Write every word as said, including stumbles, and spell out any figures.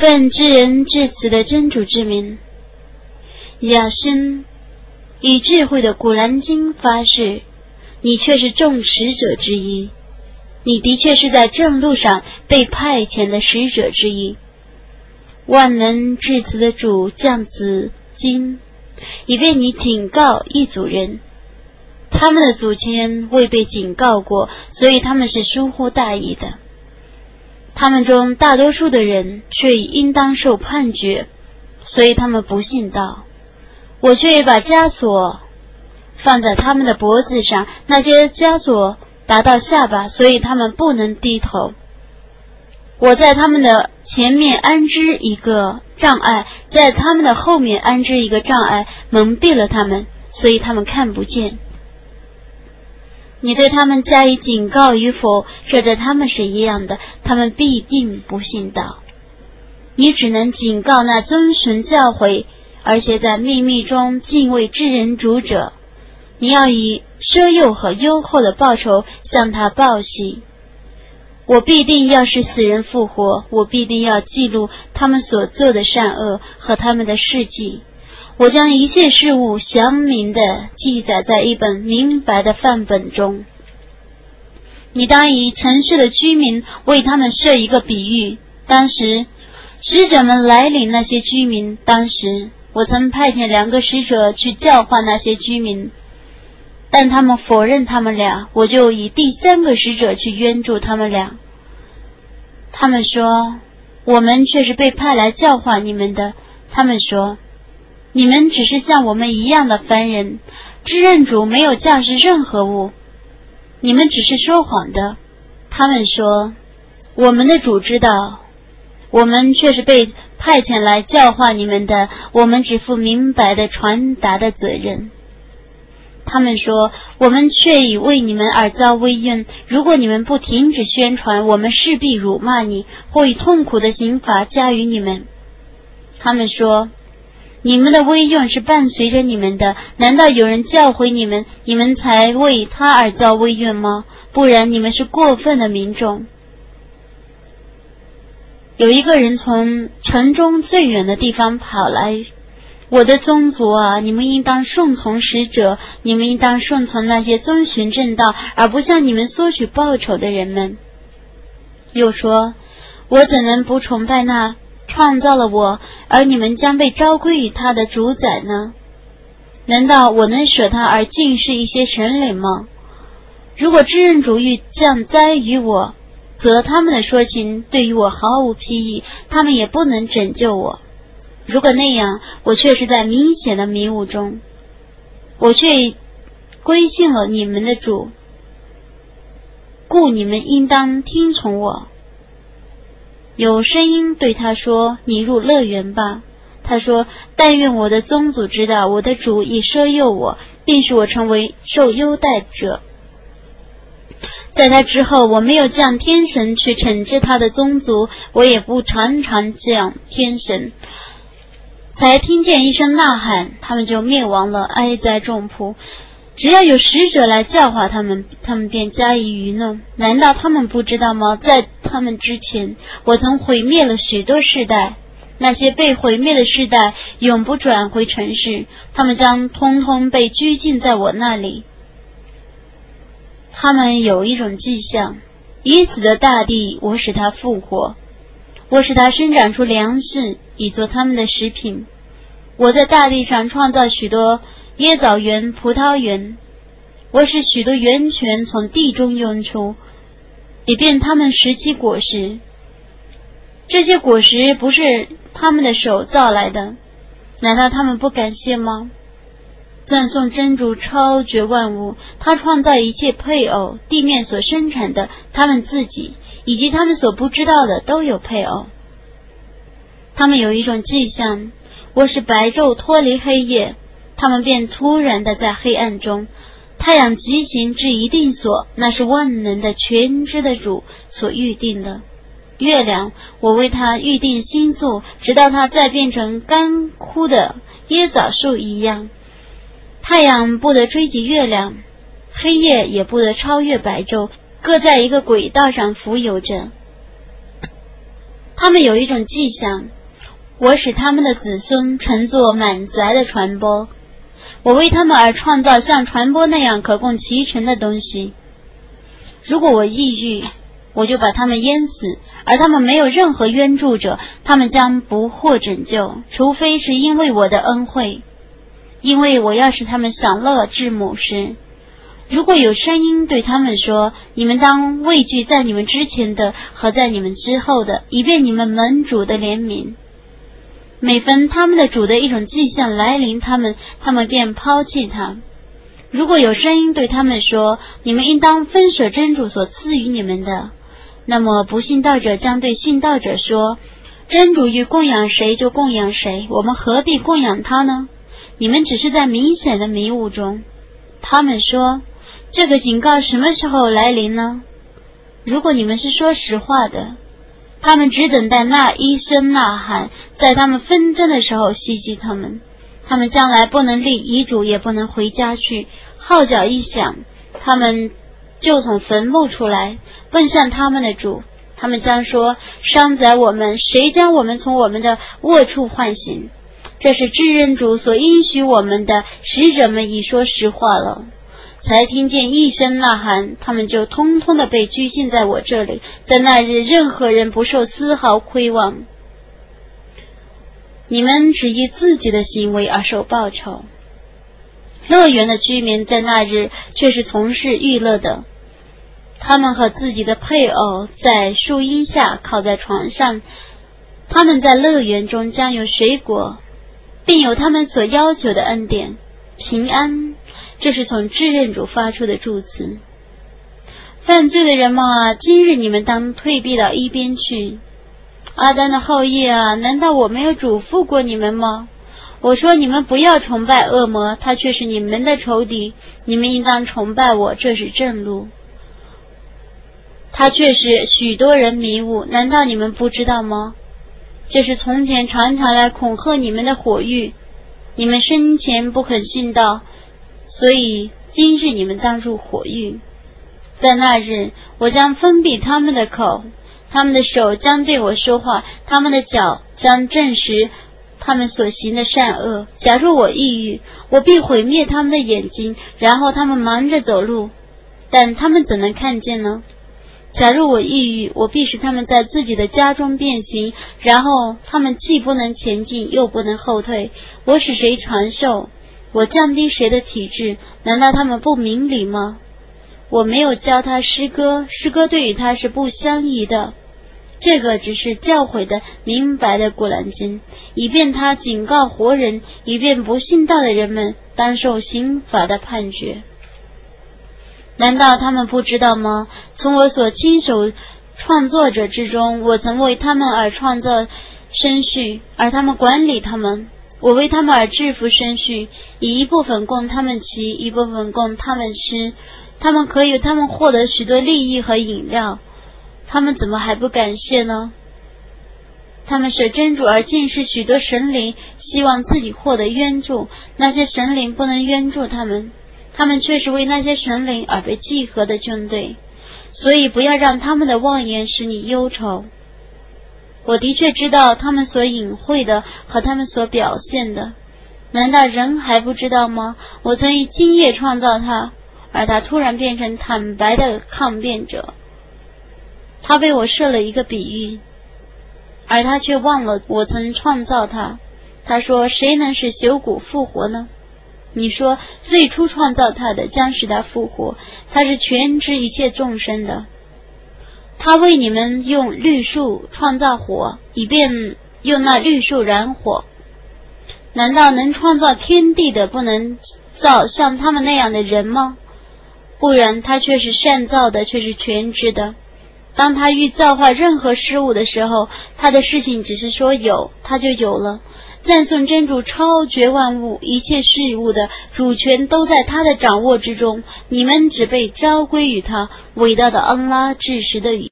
奉至仁至慈的真主之名，亚申以智慧的古兰经发誓，你却是众使者之一，你的确是在正路上被派遣的使者之一。万能至慈的主降此经，以便你警告一组人，他们的祖先未被警告过，所以他们是疏忽大意的。他们中大多数的人却应当受判决，所以他们不信道。我却把枷锁放在他们的脖子上，那些枷锁达到下巴，所以他们不能低头。我在他们的前面安置一个障碍，在他们的后面安置一个障碍，蒙蔽了他们，所以他们看不见。你对他们加以警告与否，这对他们是一样的，他们必定不信道。你只能警告那遵循教诲，而且在秘密中敬畏至人主者。你要以奢诱和优厚的报酬向他报喜。我必定要使死人复活，我必定要记录他们所做的善恶和他们的事迹。我将一切事物详明地记载在一本明白的范本中。你当以城市的居民为他们设一个比喻。当时使者们来领那些居民，当时我曾派遣两个使者去教化那些居民，但他们否认他们俩，我就以第三个使者去援助他们俩。他们说，我们却是被派来教化你们的。他们说，你们只是像我们一样的凡人，至任主没有驾驶任何物，你们只是说谎的。他们说，我们的主知道，我们却是被派遣来教化你们的，我们只负明白的传达的责任。他们说，我们却已为你们而遭威怨，如果你们不停止宣传，我们势必辱骂你，或以痛苦的刑罚加于你们。他们说，你们的威怨是伴随着你们的，难道有人教诲你们，你们才为他而遭威怨吗？不然你们是过分的民众。有一个人从城中最远的地方跑来，我的宗族啊，你们应当顺从使者，你们应当顺从那些遵循正道，而不向你们索取报酬的人们。又说，我怎能不崇拜那创造了我，而你们将被召归于他的主宰呢？难道我能舍他而敬视一些神灵吗？如果至任主欲降灾于我，则他们的说情对于我毫无裨益，他们也不能拯救我。如果那样，我却是在明显的迷雾中，我却归信了你们的主，故你们应当听从我。有声音对他说，你入乐园吧。他说，但愿我的宗族知道，我的主已赦宥我，并使我成为受优待者。在他之后，我没有降天神去惩治他的宗族，我也不常常降天神。才听见一声呐喊，他们就灭亡了，哀哉众仆。只要有使者来教化他们，他们便加以愚弄。难道他们不知道吗？在他们之前，我曾毁灭了许多世代，那些被毁灭的世代永不转回尘世，他们将通通被拘禁在我那里。他们有一种迹象，已死的大地我使它复活，我使它生长出粮食，以作他们的食品。我在大地上创造许多椰枣园、葡萄园，我使许多源泉从地中涌出，以便他们食其果实。这些果实不是他们的手造来的，难道他们不感谢吗？赞颂真主超绝万物，他创造一切配偶，地面所生产的，他们自己以及他们所不知道的都有配偶。他们有一种迹象，我使白昼脱离黑夜，他们便突然的在黑暗中。太阳疾行至一定所，那是万能的全知的主所预定的。月亮，我为他预定星宿，直到它再变成干枯的椰枣树一样。太阳不得追及月亮，黑夜也不得超越白昼，各在一个轨道上浮游着。 他们有一种迹象，我使他们的子孙乘坐满载的船舶，我为他们而创造像船舶那样可供骑乘的东西。如果我抑郁，我就把他们淹死，而他们没有任何援助者，他们将不获拯救，除非是因为我的恩惠，因为我要使他们享乐至母时。如果有声音对他们说，你们当畏惧在你们之前的和在你们之后的，以便你们蒙主的怜悯。每逢他们的主的一种迹象来临他们，他们便抛弃他。如果有声音对他们说，你们应当分舍真主所赐予你们的，那么不信道者将对信道者说，真主欲供养谁就供养谁，我们何必供养他呢？你们只是在明显的迷雾中。他们说，这个警告什么时候来临呢？如果你们是说实话的，他们只等待那一声呐喊，在他们纷争的时候袭击他们。他们将来不能立遗嘱，也不能回家去。号角一响，他们就从坟墓出来，奔向他们的主。他们将说，伤宰我们，谁将我们从我们的卧处唤醒？这是至恩主所应许我们的，使者们已说实话了。才听见一声呐喊，他们就通通的被拘禁在我这里。在那日，任何人不受丝毫亏望。你们只依自己的行为而受报酬。乐园的居民在那日却是从事娱乐的，他们和自己的配偶在树荫下靠在床上，他们在乐园中将有水果，并有他们所要求的恩典平安。这是从至恩主发出的祝词。犯罪的人们啊，今日你们当退避到一边去。阿丹的后裔啊，难道我没有嘱咐过你们吗？我说你们不要崇拜恶魔，他却是你们的仇敌，你们应当崇拜我，这是正路。他却是许多人迷雾，难道你们不知道吗？这是从前常常来恐吓你们的火狱，你们生前不肯信道，所以今日你们当入火狱。在那日，我将封闭他们的口，他们的手将对我说话，他们的脚将证实他们所行的善恶。假如我抑郁，我必毁灭他们的眼睛，然后他们忙着走路，但他们怎能看见呢？假如我抑郁，我必使他们在自己的家中变形，然后他们既不能前进，又不能后退。我使谁传授？我降低谁的体质？难道他们不明理吗？我没有教他诗歌，诗歌对于他是不相宜的。这个只是教诲的明白的古兰经，以便他警告活人，以便不信道的人们当受刑罚的判决。难道他们不知道吗？从我所亲手创作者之中，我曾为他们而创造生畜，而他们管理他们。我为他们而制服生畜，以一部分供他们骑，一部分供他们吃。他们可以他们获得许多利益和饮料，他们怎么还不感谢呢？他们舍真主而敬视许多神灵，希望自己获得援助，那些神灵不能援助他们，他们却是为那些神灵而被集合的军队。所以不要让他们的妄言使你忧愁。我的确知道他们所隐晦的和他们所表现的，难道人还不知道吗？我曾以今夜创造他，而他突然变成坦白的抗辩者。他为我设了一个比喻，而他却忘了我曾创造他。他说，谁能使朽骨复活呢？你说，最初创造他的将使他复活，他是全知一切众生的。他为你们用绿树创造火，以便用那绿树燃火。难道能创造天地的不能造像他们那样的人吗？不然，他却是善造的，却是全知的。当他欲造化任何事物的时候，他的事情只是说有，他就有了。赞颂真主超绝万物，一切事物的主权都在他的掌握之中，你们只被召归于他。伟大的安拉至实的语